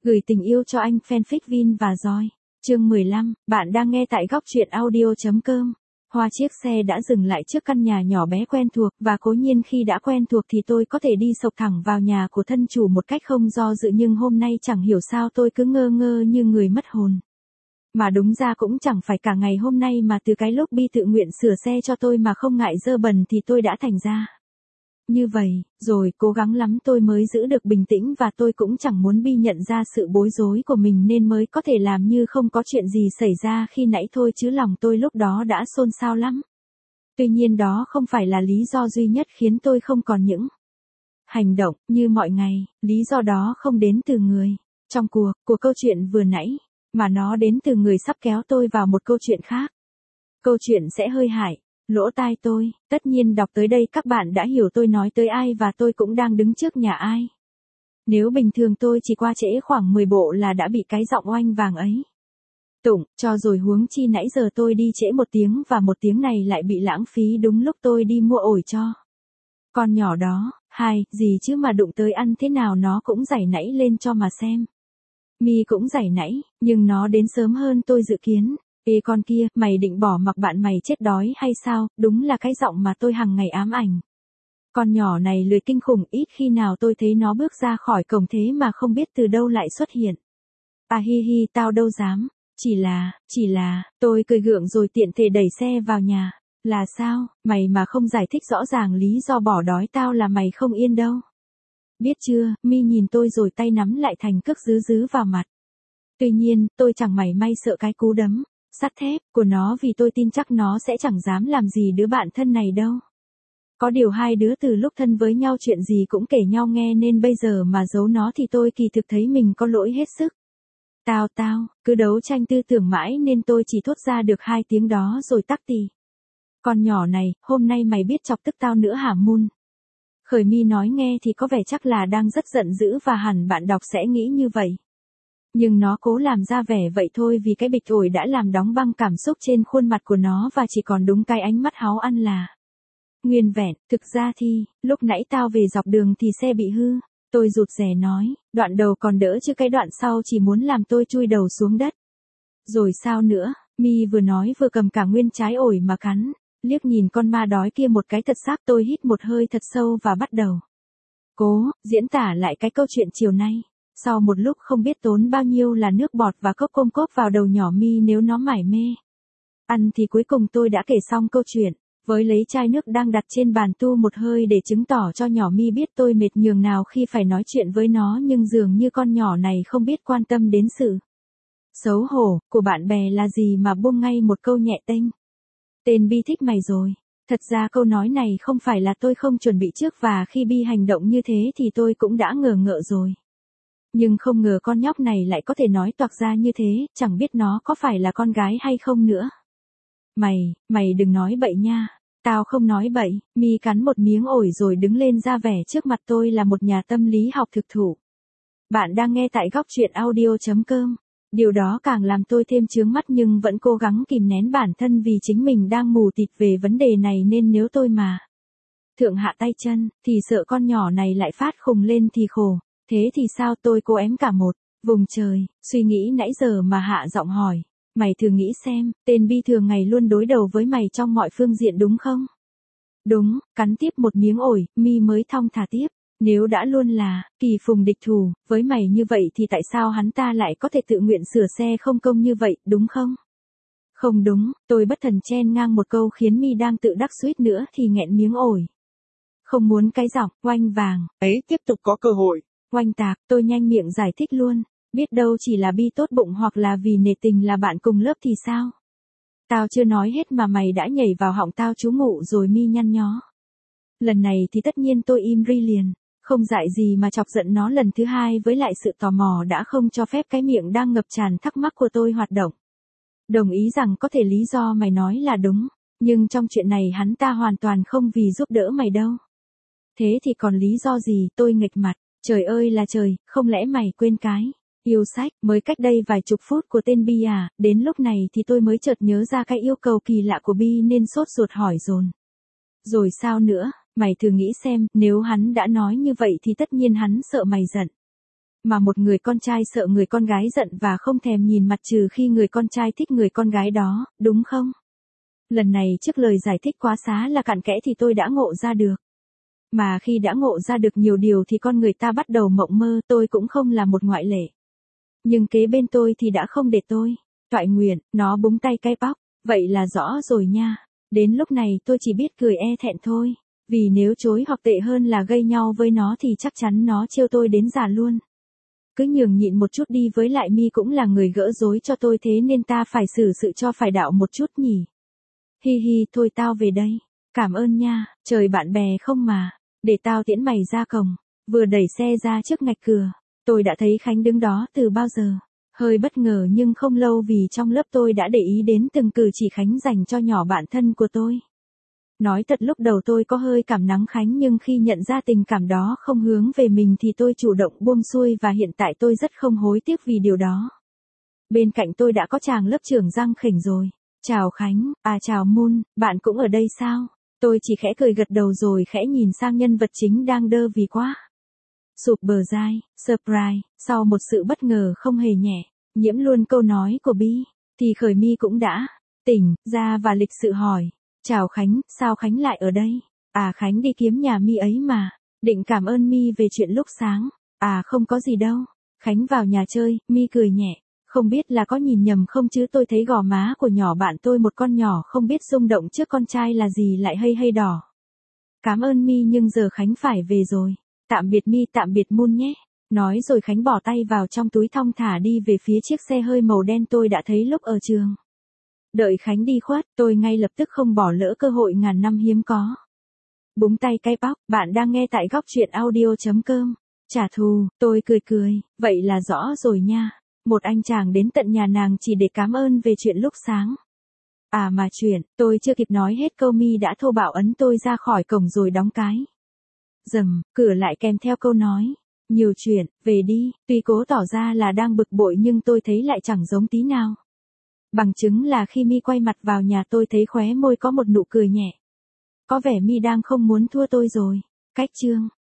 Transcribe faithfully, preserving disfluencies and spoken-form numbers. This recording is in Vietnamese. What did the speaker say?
Gửi tình yêu cho anh fanfic Vin và Joy. Chương mười lăm, bạn đang nghe tại góc truyện audio.com. Hoa chiếc xe đã dừng lại trước căn nhà nhỏ bé quen thuộc, và cố nhiên khi đã quen thuộc thì tôi có thể đi sộc thẳng vào nhà của thân chủ một cách không do dự, nhưng hôm nay chẳng hiểu sao tôi cứ ngơ ngơ như người mất hồn. Mà đúng ra cũng chẳng phải cả ngày hôm nay, mà từ cái lúc Bi tự nguyện sửa xe cho tôi mà không ngại dơ bẩn thì tôi đã thành ra như vậy, rồi cố gắng lắm tôi mới giữ được bình tĩnh, và tôi cũng chẳng muốn Bi nhận ra sự bối rối của mình nên mới có thể làm như không có chuyện gì xảy ra khi nãy thôi, chứ lòng tôi lúc đó đã xôn xao lắm. Tuy nhiên đó không phải là lý do duy nhất khiến tôi không còn những hành động như mọi ngày, lý do đó không đến từ người trong cuộc của câu chuyện vừa nãy, mà nó đến từ người sắp kéo tôi vào một câu chuyện khác. Câu chuyện sẽ hơi hại lỗ tai tôi, tất nhiên đọc tới đây các bạn đã hiểu tôi nói tới ai và tôi cũng đang đứng trước nhà ai. Nếu bình thường tôi chỉ qua trễ khoảng mười bộ là đã bị cái giọng oanh vàng ấy tụng cho rồi, huống chi nãy giờ tôi đi trễ một tiếng, và một tiếng này lại bị lãng phí đúng lúc tôi đi mua ổi cho con nhỏ đó. Hai, gì chứ mà đụng tới ăn thế nào nó cũng giảy nảy lên cho mà xem. Mi cũng giảy nảy, nhưng nó đến sớm hơn tôi dự kiến. Ê con kia, mày định bỏ mặc bạn mày chết đói hay sao? Đúng là cái giọng mà tôi hằng ngày ám ảnh. Con nhỏ này lười kinh khủng, ít khi nào tôi thấy nó bước ra khỏi cổng thế mà không biết từ đâu lại xuất hiện. À hi hi, tao đâu dám. Chỉ là, chỉ là, tôi cười gượng rồi tiện thể đẩy xe vào nhà. Là sao, mày mà không giải thích rõ ràng lý do bỏ đói tao là mày không yên đâu. Biết chưa? Mi nhìn tôi rồi tay nắm lại thành cước dứ dứ vào mặt. Tuy nhiên, tôi chẳng mảy may sợ cái cú đấm sắt thép của nó, vì tôi tin chắc nó sẽ chẳng dám làm gì đứa bạn thân này đâu. Có điều hai đứa từ lúc thân với nhau chuyện gì cũng kể nhau nghe, nên bây giờ mà giấu nó thì tôi kỳ thực thấy mình có lỗi hết sức. Tao tao, cứ đấu tranh tư tưởng mãi nên tôi chỉ thốt ra được hai tiếng đó rồi tắc tì. Con nhỏ này, hôm nay mày biết chọc tức tao nữa hả Mun? Khởi Mi nói nghe thì có vẻ chắc là đang rất giận dữ, và hẳn bạn đọc sẽ nghĩ như vậy. Nhưng nó cố làm ra vẻ vậy thôi, vì cái bịch ổi đã làm đóng băng cảm xúc trên khuôn mặt của nó, và chỉ còn đúng cái ánh mắt háo ăn là nguyên vẹn. Thực ra thì, lúc nãy tao về dọc đường thì xe bị hư. Tôi rụt rè nói, đoạn đầu còn đỡ chứ cái đoạn sau chỉ muốn làm tôi chui đầu xuống đất. Rồi sao nữa? Mi vừa nói vừa cầm cả nguyên trái ổi mà cắn. Liếc nhìn con ma đói kia một cái thật xác, tôi hít một hơi thật sâu và bắt đầu cố diễn tả lại cái câu chuyện chiều nay. Sau một lúc không biết tốn bao nhiêu là nước bọt và cốc công cốc vào đầu nhỏ Mi nếu nó mải mê ăn thì cuối cùng tôi đã kể xong câu chuyện, với lấy chai nước đang đặt trên bàn tu một hơi để chứng tỏ cho nhỏ Mi biết tôi mệt nhường nào khi phải nói chuyện với nó, nhưng dường như con nhỏ này không biết quan tâm đến sự xấu hổ của bạn bè là gì mà buông ngay một câu nhẹ tênh. Tên Bi thích mày rồi. Thật ra câu nói này không phải là tôi không chuẩn bị trước, và khi Bi hành động như thế thì tôi cũng đã ngờ ngợ rồi. Nhưng không ngờ con nhóc này lại có thể nói toạc ra như thế, chẳng biết nó có phải là con gái hay không nữa. Mày, mày đừng nói bậy nha. Tao không nói bậy. Mi cắn một miếng ổi rồi đứng lên ra vẻ trước mặt tôi là một nhà tâm lý học thực thụ. Bạn đang nghe tại góc truyện audio.com. Điều đó càng làm tôi thêm chướng mắt, nhưng vẫn cố gắng kìm nén bản thân vì chính mình đang mù tịt về vấn đề này, nên nếu tôi mà thượng hạ tay chân, thì sợ con nhỏ này lại phát khùng lên thì khổ. Thế thì sao? Tôi cố ém cả một vùng trời, suy nghĩ nãy giờ mà hạ giọng hỏi. Mày thử nghĩ xem, tên Bi thường ngày luôn đối đầu với mày trong mọi phương diện đúng không? Đúng. Cắn tiếp một miếng ổi, Mi mới thong thả tiếp. Nếu đã luôn là kỳ phùng địch thủ với mày như vậy thì tại sao hắn ta lại có thể tự nguyện sửa xe không công như vậy, đúng không? Không đúng. Tôi bất thần chen ngang một câu khiến Mi đang tự đắc suýt nữa thì nghẹn miếng ổi. Không muốn cái giọng oanh vàng ấy tiếp tục có cơ hội oanh tạc. Tôi nhanh miệng giải thích luôn. Biết đâu chỉ là Bi tốt bụng, hoặc là vì nể tình là bạn cùng lớp thì sao? Tao chưa nói hết mà mày đã nhảy vào họng tao trú ngụ rồi. Mi nhăn nhó. Lần này thì tất nhiên tôi im ri liền. Không dại gì mà chọc giận nó lần thứ hai, với lại sự tò mò đã không cho phép cái miệng đang ngập tràn thắc mắc của tôi hoạt động. Đồng ý rằng có thể lý do mày nói là đúng, nhưng trong chuyện này hắn ta hoàn toàn không vì giúp đỡ mày đâu. Thế thì còn lý do gì? Tôi nghệch mặt. Trời ơi là trời, không lẽ mày quên cái yêu sách mới cách đây vài chục phút của tên Bi à? Đến lúc này thì tôi mới chợt nhớ ra cái yêu cầu kỳ lạ của Bi nên sốt ruột hỏi dồn. Rồi sao nữa? Mày thử nghĩ xem, nếu hắn đã nói như vậy thì tất nhiên hắn sợ mày giận. Mà một người con trai sợ người con gái giận và không thèm nhìn mặt trừ khi người con trai thích người con gái đó, đúng không? Lần này trước lời giải thích quá xá là cặn kẽ thì tôi đã ngộ ra được. Mà khi đã ngộ ra được nhiều điều thì con người ta bắt đầu mộng mơ, tôi cũng không là một ngoại lệ. Nhưng kế bên tôi thì đã không để tôi. Toại nguyện, nó búng tay cái bóc, vậy là rõ rồi nha. Đến lúc này tôi chỉ biết cười e thẹn thôi. Vì nếu chối hoặc tệ hơn là gây nhau với nó thì chắc chắn nó trêu tôi đến già luôn. Cứ nhường nhịn một chút đi, với lại Mi cũng là người gỡ rối cho tôi, thế nên ta phải xử sự cho phải đạo một chút nhỉ. Hi hi, thôi tao về đây. Cảm ơn nha, trời bạn bè không mà. Để tao tiễn mày ra cổng. Vừa đẩy xe ra trước ngạch cửa, tôi đã thấy Khánh đứng đó từ bao giờ. Hơi bất ngờ nhưng không lâu vì trong lớp tôi đã để ý đến từng cử chỉ Khánh dành cho nhỏ bạn thân của tôi. Nói thật lúc đầu tôi có hơi cảm nắng Khánh, nhưng khi nhận ra tình cảm đó không hướng về mình thì tôi chủ động buông xuôi, và hiện tại tôi rất không hối tiếc vì điều đó. Bên cạnh tôi đã có chàng lớp trưởng Giang Khỉnh rồi. Chào Khánh, à chào Moon, bạn cũng ở đây sao? Tôi chỉ khẽ cười gật đầu rồi khẽ nhìn sang nhân vật chính đang đơ vì quá. Sụp bờ dai, surprise, sau một sự bất ngờ không hề nhẹ, nhiễm luôn câu nói của Bi, thì Khởi My cũng đã tỉnh ra và lịch sự hỏi. Chào Khánh, sao Khánh lại ở đây? À Khánh đi kiếm nhà Mi ấy mà, định cảm ơn Mi về chuyện lúc sáng. À không có gì đâu, Khánh vào nhà chơi. Mi cười nhẹ, không biết là có nhìn nhầm không chứ tôi thấy gò má của nhỏ bạn tôi, một con nhỏ không biết rung động trước con trai là gì, lại hay hay đỏ. Cảm ơn Mi nhưng giờ Khánh phải về rồi. Tạm biệt Mi, tạm biệt Moon nhé. Nói rồi Khánh bỏ tay vào trong túi thong thả đi về phía chiếc xe hơi màu đen tôi đã thấy lúc ở trường. Đợi Khánh đi khuất, tôi ngay lập tức không bỏ lỡ cơ hội ngàn năm hiếm có. Búng tay cái bóc, bạn đang nghe tại góc truyện audio chấm com. Trả thù, tôi cười cười, vậy là rõ rồi nha. Một anh chàng đến tận nhà nàng chỉ để cảm ơn về chuyện lúc sáng. À mà chuyện, tôi chưa kịp nói hết câu Mi đã thô bạo ấn tôi ra khỏi cổng rồi đóng cái rầm, cửa lại kèm theo câu nói. Nhiều chuyện, về đi. Tuy cố tỏ ra là đang bực bội nhưng tôi thấy lại chẳng giống tí nào. Bằng chứng là khi Mi quay mặt vào nhà tôi thấy khóe môi có một nụ cười nhẹ. Có vẻ Mi đang không muốn thua tôi rồi. Cách chương.